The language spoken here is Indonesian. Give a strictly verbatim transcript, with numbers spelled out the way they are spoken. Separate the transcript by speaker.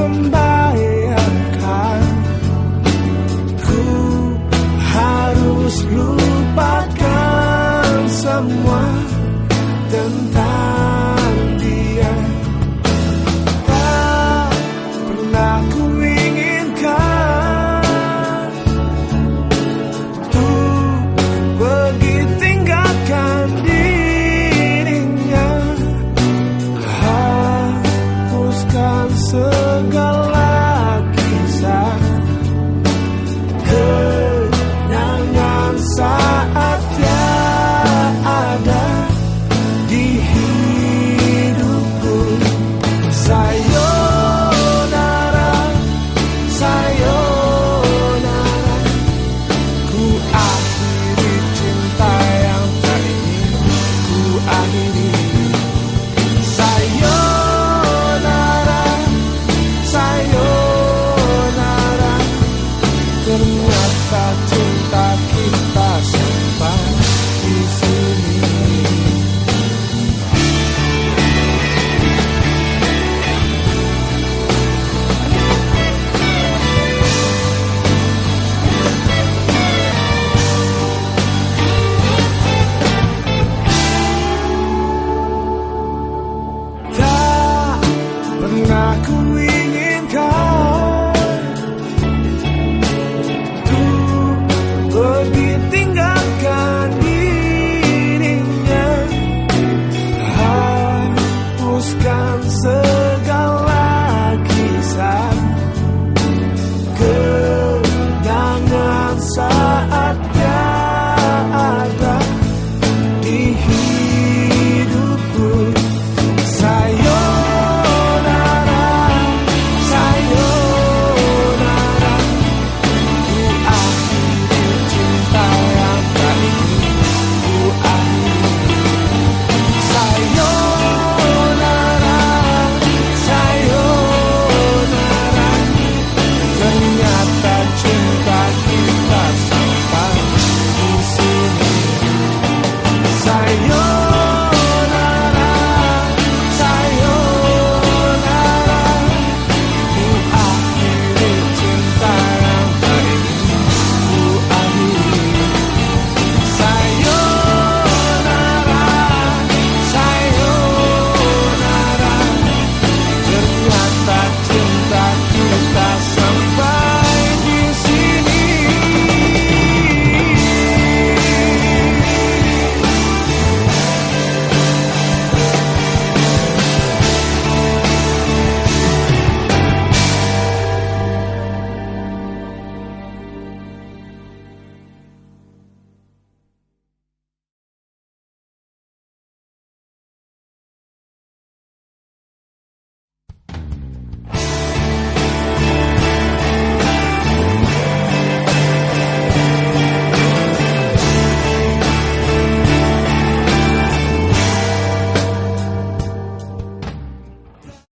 Speaker 1: sembahyangkan. Ku harus lupakan semua tentang dia. Tak pernah ku inginkan untuk pergi tinggalkan dirinya. Hapuskan segala kisah kenangan saat dia ada di hidupku. Sayonara, sayonara, ku akhiri cinta yang tak ingin ku akhiri. Sayonara, sayonara, ternyata cinta kita sampai di sini. Tak pernah ku